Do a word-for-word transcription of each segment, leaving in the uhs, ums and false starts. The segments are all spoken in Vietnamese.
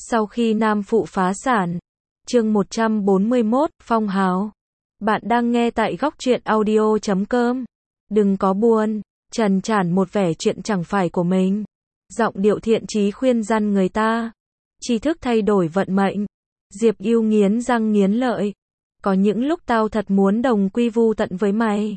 Sau khi Nam Phụ phá sản. Chương một trăm bốn mươi mốt, Phong Hào. Bạn đang nghe tại góc truyện audio chấm com. Đừng có buồn, Trần tràn một vẻ chuyện chẳng phải của mình. Giọng điệu thiện chí khuyên răn người ta. Tri thức thay đổi vận mệnh. Diệp Yêu nghiến răng nghiến lợi. Có những lúc tao thật muốn đồng quy vu tận với mày.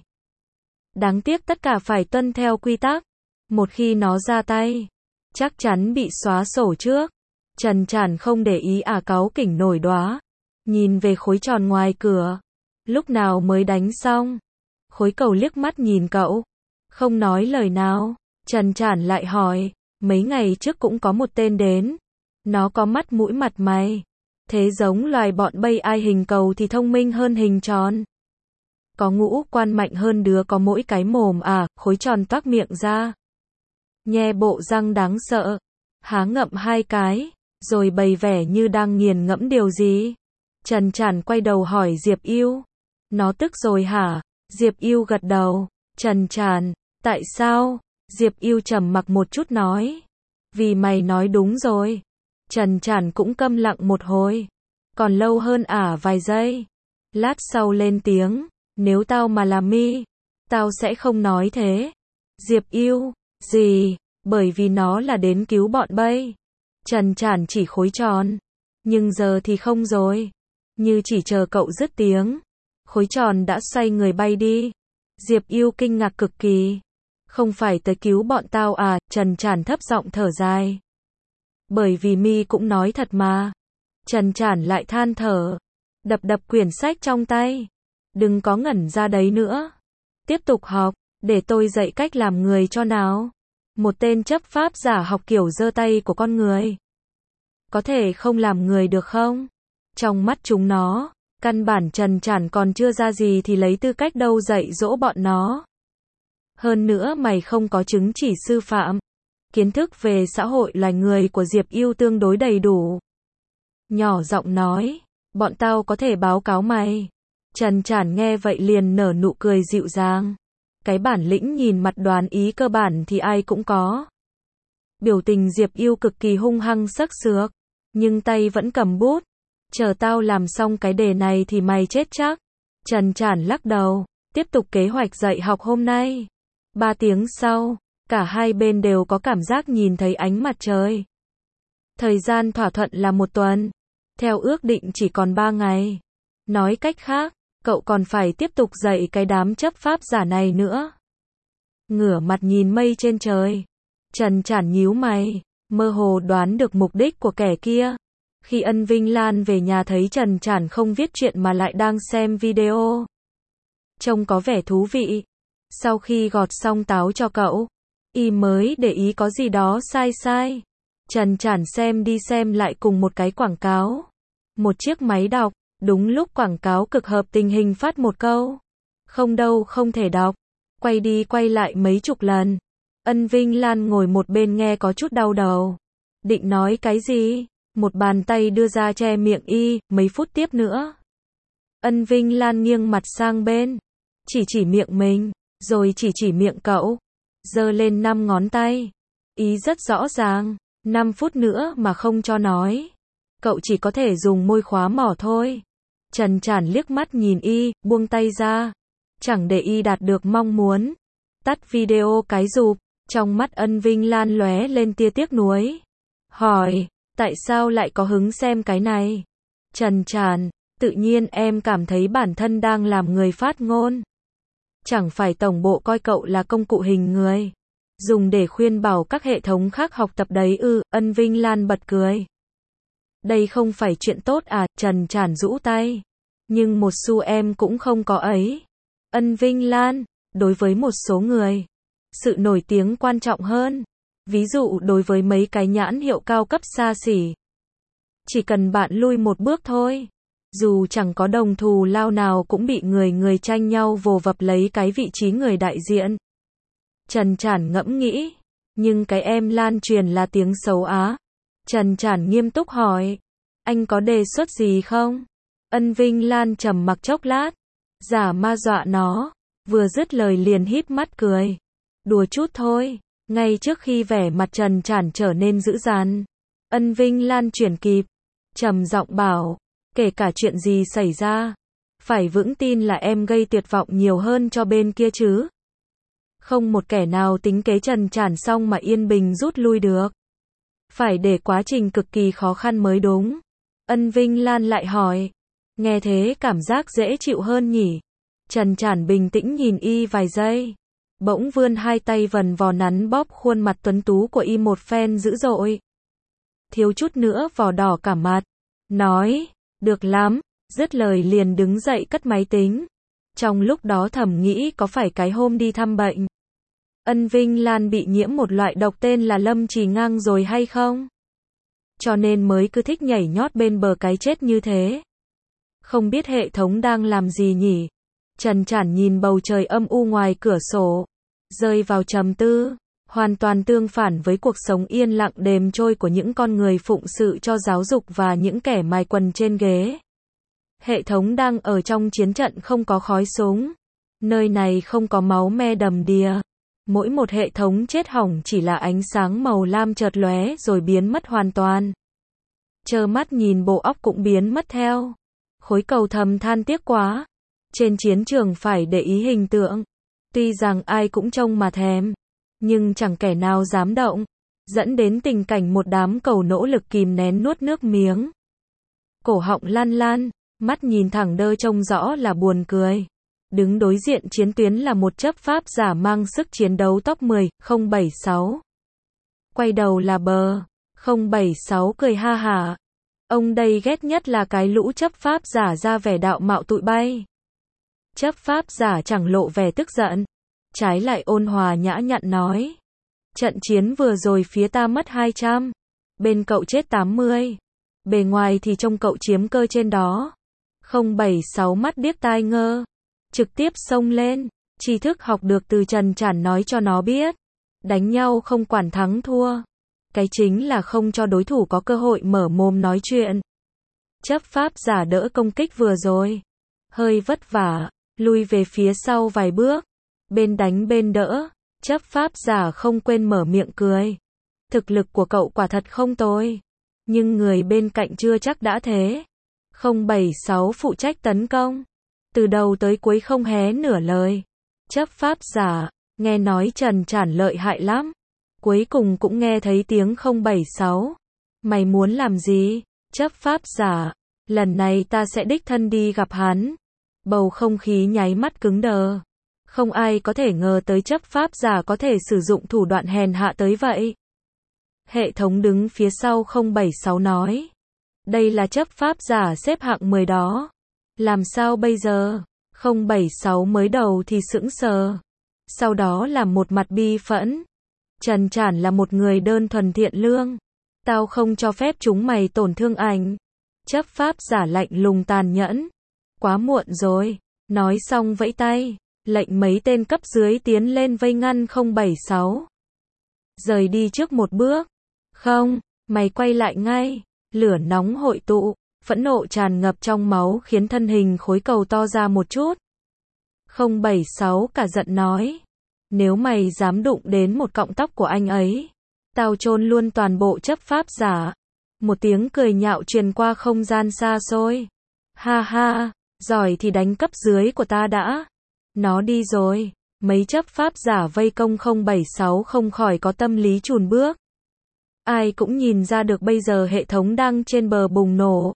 Đáng tiếc tất cả phải tuân theo quy tắc. Một khi nó ra tay, chắc chắn bị xóa sổ trước. Trần tràn không để ý à cáu kỉnh nổi đoá. Nhìn về khối tròn ngoài cửa. Lúc nào mới đánh xong? Khối cầu liếc mắt nhìn cậu. Không nói lời nào. Trần tràn lại hỏi. Mấy ngày trước cũng có một tên đến. Nó có mắt mũi mặt mày. Thế giống loài bọn bây ai hình cầu thì thông minh hơn hình tròn. Có ngũ quan mạnh hơn đứa có mỗi cái mồm à, khối tròn toác miệng ra. Nhe bộ răng đáng sợ. Há ngậm hai cái. Rồi bày vẻ như đang nghiền ngẫm điều gì. Trần tràn quay đầu hỏi Diệp Yêu. Nó tức rồi hả? Diệp Yêu gật đầu. Trần tràn, tại sao? Diệp Yêu trầm mặc một chút nói. Vì mày nói đúng rồi. Trần tràn cũng câm lặng một hồi. Còn lâu hơn ả vài giây. Lát sau lên tiếng. Nếu tao mà là mi, tao sẽ không nói thế. Diệp Yêu, gì? Bởi vì nó là đến cứu bọn bây. Trần tràn chỉ khối tròn. Nhưng giờ thì không rồi. Như chỉ chờ cậu dứt tiếng. Khối tròn đã xoay người bay đi. Diệp Yêu kinh ngạc cực kỳ. Không phải tới cứu bọn tao à? Trần tràn thấp giọng thở dài. Bởi vì mi cũng nói thật mà. Trần tràn lại than thở. Đập đập quyển sách trong tay. Đừng có ngẩn ra đấy nữa. Tiếp tục học. Để tôi dạy cách làm người cho nào. Một tên chấp pháp giả học kiểu giơ tay của con người. Có thể không làm người được không? Trong mắt chúng nó, căn bản Trần tràn còn chưa ra gì thì lấy tư cách đâu dạy dỗ bọn nó. Hơn nữa mày không có chứng chỉ sư phạm. Kiến thức về xã hội loài người của Diệp Yêu tương đối đầy đủ. Nhỏ giọng nói, bọn tao có thể báo cáo mày. Trần tràn nghe vậy liền nở nụ cười dịu dàng. Cái bản lĩnh nhìn mặt đoán ý cơ bản thì ai cũng có. Biểu tình Diệp Yêu cực kỳ hung hăng sắc sược. Nhưng tay vẫn cầm bút. Chờ tao làm xong cái đề này thì mày chết chắc. Trần tràn lắc đầu. Tiếp tục kế hoạch dạy học hôm nay. Ba tiếng sau, cả hai bên đều có cảm giác nhìn thấy ánh mặt trời. Thời gian thỏa thuận là một tuần. Theo ước định chỉ còn ba ngày. Nói cách khác, cậu còn phải tiếp tục dạy cái đám chấp pháp giả này nữa. Ngửa mặt nhìn mây trên trời. Trần tràn nhíu mày, mơ hồ đoán được mục đích của kẻ kia. Khi Ân Vinh Lan về nhà thấy Trần tràn không viết chuyện mà lại đang xem video. Trông có vẻ thú vị. Sau khi gọt xong táo cho cậu, y mới để ý có gì đó sai sai. Trần tràn xem đi xem lại cùng một cái quảng cáo. Một chiếc máy đọc. Đúng lúc quảng cáo cực hợp tình hình phát một câu. Không đâu không thể đọc. Quay đi quay lại mấy chục lần. Ân Vinh Lan ngồi một bên nghe có chút đau đầu. Định nói cái gì? Một bàn tay đưa ra che miệng y, mấy phút tiếp nữa. Ân Vinh Lan nghiêng mặt sang bên. Chỉ chỉ miệng mình, rồi chỉ chỉ miệng cậu. Giơ lên năm ngón tay. Ý rất rõ ràng, năm phút nữa mà không cho nói. Cậu chỉ có thể dùng môi khóa mỏ thôi. Trần tràn liếc mắt nhìn y, buông tay ra. Chẳng để y đạt được mong muốn. Tắt video cái rụp. Trong mắt Ân Vinh Lan lóe lên tia tiếc nuối. Hỏi, tại sao lại có hứng xem cái này? Trần tràn, tự nhiên em cảm thấy bản thân đang làm người phát ngôn. Chẳng phải tổng bộ coi cậu là công cụ hình người. Dùng để khuyên bảo các hệ thống khác học tập đấy ư? Ân Vinh Lan bật cười. Đây không phải chuyện tốt à? Trần tràn rũ tay. Nhưng một xu em cũng không có ấy. Ân Vinh Lan, đối với một số người, sự nổi tiếng quan trọng hơn. Ví dụ đối với mấy cái nhãn hiệu cao cấp xa xỉ. Chỉ cần bạn lui một bước thôi. Dù chẳng có đồng thù lao nào cũng bị người người tranh nhau vồ vập lấy cái vị trí người đại diện. Trần tràn ngẫm nghĩ. Nhưng cái em lan truyền là tiếng xấu á. Trần tràn nghiêm túc hỏi. Anh có đề xuất gì không? Ân Vinh Lan trầm mặc chốc lát. Giả ma dọa nó. Vừa dứt lời liền híp mắt cười. Đùa chút thôi. Ngay trước khi vẻ mặt Trần tràn trở nên dữ dằn. Ân Vinh Lan chuyển kịp, trầm giọng bảo, kể cả chuyện gì xảy ra, phải vững tin là em gây tuyệt vọng nhiều hơn cho bên kia chứ. Không một kẻ nào tính kế Trần Trản xong mà yên bình rút lui được. Phải để quá trình cực kỳ khó khăn mới đúng. Ân Vinh Lan lại hỏi. Nghe thế cảm giác dễ chịu hơn nhỉ. Trần Trản bình tĩnh nhìn y vài giây. Bỗng vươn hai tay vần vò nắn bóp khuôn mặt tuấn tú của y một phen dữ dội. Thiếu chút nữa vò đỏ cả mặt. Nói, được lắm, dứt lời liền đứng dậy cất máy tính. Trong lúc đó thầm nghĩ có phải cái hôm đi thăm bệnh, Ân Vinh Lan bị nhiễm một loại độc tên là lâm trì ngang rồi hay không? Cho nên mới cứ thích nhảy nhót bên bờ cái chết như thế. Không biết hệ thống đang làm gì nhỉ? Trần Trản nhìn bầu trời âm u ngoài cửa sổ, rơi vào trầm tư, hoàn toàn tương phản với cuộc sống yên lặng đềm trôi của những con người phụng sự cho giáo dục và những kẻ mài quần trên ghế. Hệ thống đang ở trong chiến trận không có khói súng. Nơi này không có máu me đầm đìa. Mỗi một hệ thống chết hỏng chỉ là ánh sáng màu lam chợt lóe rồi biến mất hoàn toàn. Trơ mắt nhìn bộ óc cũng biến mất theo. Khối cầu thầm than tiếc quá. Trên chiến trường phải để ý hình tượng. Tuy rằng ai cũng trông mà thèm, nhưng chẳng kẻ nào dám động. Dẫn đến tình cảnh một đám cầu nỗ lực kìm nén nuốt nước miếng. Cổ họng lan lan, mắt nhìn thẳng đơ trông rõ là buồn cười. Đứng đối diện chiến tuyến là một chấp pháp giả mang sức chiến đấu top mười, không bảy sáu. Quay đầu là bờ, không bảy sáu cười ha hả. Ông đây ghét nhất là cái lũ chấp pháp giả ra vẻ đạo mạo tụi bay. Chấp pháp giả chẳng lộ vẻ tức giận, trái lại ôn hòa nhã nhặn nói. Trận chiến vừa rồi phía ta mất hai trăm, bên cậu chết tám mươi. Bề ngoài thì trông cậu chiếm cơ trên đó. không bảy sáu mắt điếc tai ngơ. Trực tiếp xông lên, tri thức học được từ Trần Trản nói cho nó biết. Đánh nhau không quản thắng thua. Cái chính là không cho đối thủ có cơ hội mở mồm nói chuyện. Chấp pháp giả đỡ công kích vừa rồi. Hơi vất vả, lui về phía sau vài bước. Bên đánh bên đỡ, chấp pháp giả không quên mở miệng cười. Thực lực của cậu quả thật không tồi. Nhưng người bên cạnh chưa chắc đã thế. không bảy sáu phụ trách tấn công. Từ đầu tới cuối không hé nửa lời. Chấp pháp giả, nghe nói Trần Trản lợi hại lắm. Cuối cùng cũng nghe thấy tiếng không bảy sáu. Mày muốn làm gì? Chấp pháp giả, lần này ta sẽ đích thân đi gặp hắn. Bầu không khí nháy mắt cứng đờ. Không ai có thể ngờ tới chấp pháp giả có thể sử dụng thủ đoạn hèn hạ tới vậy. Hệ thống đứng phía sau không bảy sáu nói. Đây là chấp pháp giả xếp hạng mười đó. Làm sao bây giờ? không bảy sáu mới đầu thì sững sờ. Sau đó là một mặt bi phẫn. Trần Trản là một người đơn thuần thiện lương. Tao không cho phép chúng mày tổn thương ảnh. Chấp pháp giả lạnh lùng tàn nhẫn. Quá muộn rồi. Nói xong vẫy tay. Lệnh mấy tên cấp dưới tiến lên vây ngăn không bảy sáu. Rời đi trước một bước. Không, mày quay lại ngay. Lửa nóng hội tụ. Phẫn nộ tràn ngập trong máu khiến thân hình khối cầu to ra một chút. không bảy sáu cả giận nói. Nếu mày dám đụng đến một cọng tóc của anh ấy, tao chôn luôn toàn bộ chấp pháp giả. Một tiếng cười nhạo truyền qua không gian xa xôi. Ha ha, giỏi thì đánh cấp dưới của ta đã. Nó đi rồi. Mấy chấp pháp giả vây công không bảy sáu không khỏi có tâm lý chùn bước. Ai cũng nhìn ra được bây giờ hệ thống đang trên bờ bùng nổ.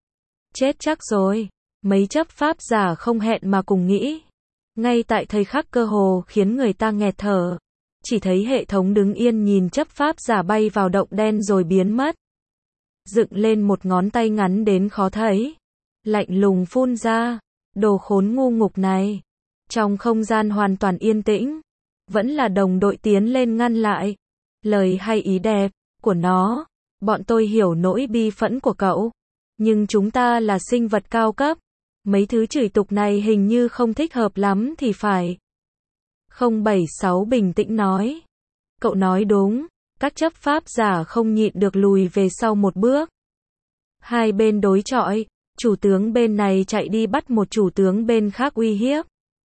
Chết chắc rồi. Mấy chấp pháp giả không hẹn mà cùng nghĩ. Ngay tại thời khắc cơ hồ khiến người ta nghẹt thở. Chỉ thấy hệ thống đứng yên nhìn chấp pháp giả bay vào động đen rồi biến mất. Dựng lên một ngón tay ngắn đến khó thấy. Lạnh lùng phun ra. Đồ khốn ngu ngục này. Trong không gian hoàn toàn yên tĩnh. Vẫn là đồng đội tiến lên ngăn lại. Lời hay ý đẹp của nó. Bọn tôi hiểu nỗi bi phẫn của cậu. Nhưng chúng ta là sinh vật cao cấp. Mấy thứ chửi tục này hình như không thích hợp lắm thì phải. không bảy sáu bình tĩnh nói. Cậu nói đúng. Các chấp pháp giả không nhịn được lùi về sau một bước. Hai bên đối chọi. Chủ tướng bên này chạy đi bắt một chủ tướng bên khác uy hiếp.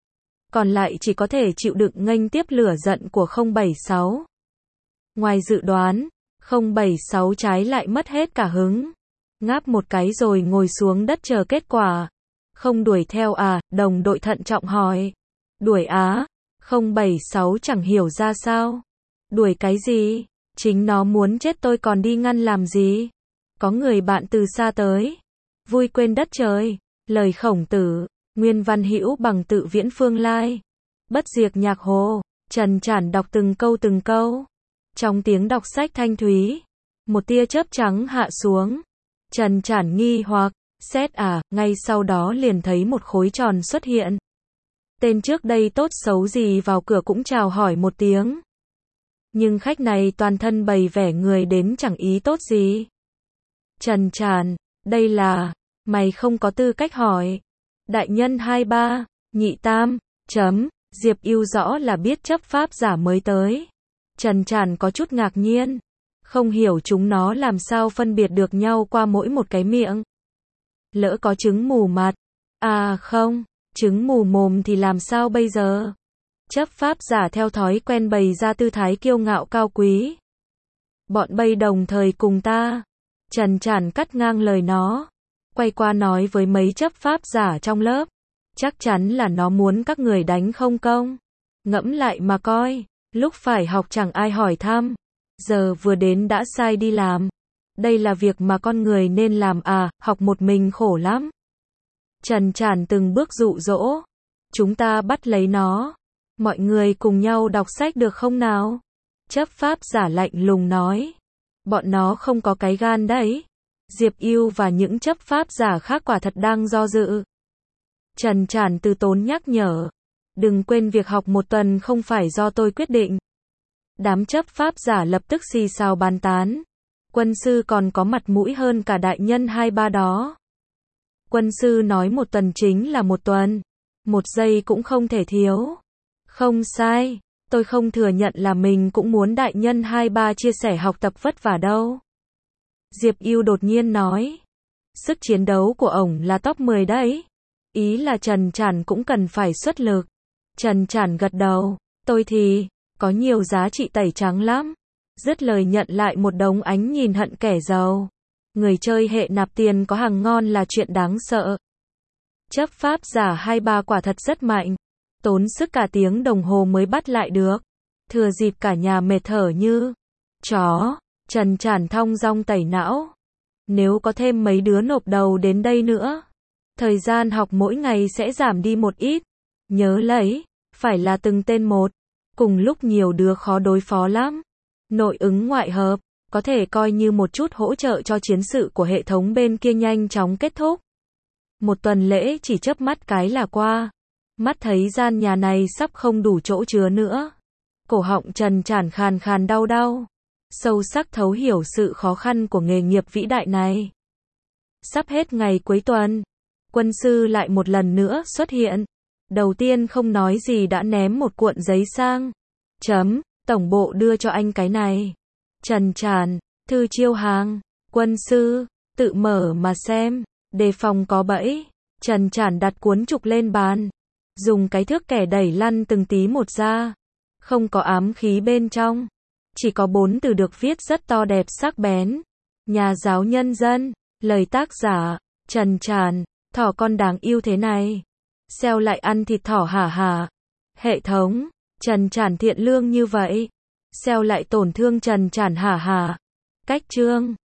Còn lại chỉ có thể chịu đựng nghênh tiếp lửa giận của không bảy sáu. Ngoài dự đoán, không bảy sáu trái lại mất hết cả hứng. Ngáp một cái rồi ngồi xuống đất chờ kết quả. Không đuổi theo à, đồng đội thận trọng hỏi. Đuổi á, không bảy sáu chẳng hiểu ra sao. Đuổi cái gì? Chính nó muốn chết tôi còn đi ngăn làm gì? Có người bạn từ xa tới. Vui quên đất trời. Lời Khổng Tử, nguyên văn hữu bằng tự viễn phương lai. Bất diệt nhạc hồ. Trần Trản đọc từng câu từng câu. Trong tiếng đọc sách thanh thúy, một tia chớp trắng hạ xuống. Trần Trản nghi hoặc, xét à, ngay sau đó liền thấy một khối tròn xuất hiện. Tên trước đây tốt xấu gì vào cửa cũng chào hỏi một tiếng. Nhưng khách này toàn thân bày vẻ người đến chẳng ý tốt gì. Trần Trản, đây là, mày không có tư cách hỏi. Đại nhân hai ba, nhị tam, chấm, Diệp Ưu rõ là biết chấp pháp giả mới tới. Trần Trản có chút ngạc nhiên, không hiểu chúng nó làm sao phân biệt được nhau qua mỗi một cái miệng. Lỡ có trứng mù mặt, à không, trứng mù mồm thì làm sao bây giờ? Chấp pháp giả theo thói quen bày ra tư thái kiêu ngạo cao quý. Bọn bây đồng thời cùng ta. Trần Trản cắt ngang lời nó, quay qua nói với mấy chấp pháp giả trong lớp. Chắc chắn là nó muốn các người đánh không công. Ngẫm lại mà coi, lúc phải học chẳng ai hỏi thăm. Giờ vừa đến đã sai đi làm. Đây là việc mà con người nên làm à, học một mình khổ lắm. Trần Trản từng bước dụ dỗ. Chúng ta bắt lấy nó. Mọi người cùng nhau đọc sách được không nào? Chấp pháp giả lạnh lùng nói. Bọn nó không có cái gan đấy. Diệp Ưu và những chấp pháp giả khác quả thật đang do dự. Trần Trản từ tốn nhắc nhở. Đừng quên việc học một tuần không phải do tôi quyết định. Đám chấp pháp giả lập tức xì xào bàn tán. Quân sư còn có mặt mũi hơn cả đại nhân hai ba đó. Quân sư nói một tuần chính là một tuần. Một giây cũng không thể thiếu. Không sai, tôi không thừa nhận là mình cũng muốn đại nhân hai ba chia sẻ học tập vất vả đâu. Diệp Ưu đột nhiên nói. Sức chiến đấu của ổng là top mười đấy. Ý là Trần Trản cũng cần phải xuất lực. Trần Trản gật đầu. Tôi thì, có nhiều giá trị tẩy trắng lắm. Dứt lời nhận lại một đống ánh nhìn hận kẻ giàu. Người chơi hệ nạp tiền có hàng ngon là chuyện đáng sợ. Chấp pháp giả hai ba quả thật rất mạnh. Tốn sức cả tiếng đồng hồ mới bắt lại được. Thừa dịp cả nhà mệt thở như chó. Trần Trản thong dong tẩy não. Nếu có thêm mấy đứa nộp đầu đến đây nữa, thời gian học mỗi ngày sẽ giảm đi một ít. Nhớ lấy, phải là từng tên một. Cùng lúc nhiều đứa khó đối phó lắm. Nội ứng ngoại hợp, có thể coi như một chút hỗ trợ cho chiến sự của hệ thống bên kia nhanh chóng kết thúc. Một tuần lễ chỉ chớp mắt cái là qua. Mắt thấy gian nhà này sắp không đủ chỗ chứa nữa. Cổ họng Trần Trản khàn khàn đau đau. Sâu sắc thấu hiểu sự khó khăn của nghề nghiệp vĩ đại này. Sắp hết ngày cuối tuần. Quân sư lại một lần nữa xuất hiện. Đầu tiên không nói gì đã ném một cuộn giấy sang. Chấm, tổng bộ đưa cho anh cái này. Trần Trản, thư chiêu hàng. Quân sư, tự mở mà xem. Đề phòng có bẫy. Trần Trản đặt cuốn trục lên bàn. Dùng cái thước kẻ đẩy lăn từng tí một ra. Không có ám khí bên trong. Chỉ có bốn từ được viết rất to đẹp sắc bén. Nhà giáo nhân dân. Lời tác giả, Trần Trản. Thỏ con đáng yêu thế này. Xeo lại ăn thịt thỏ hả hả. Hệ thống, Trần Trản thiện lương như vậy. Xeo lại tổn thương Trần Trản hả hả. Cách chương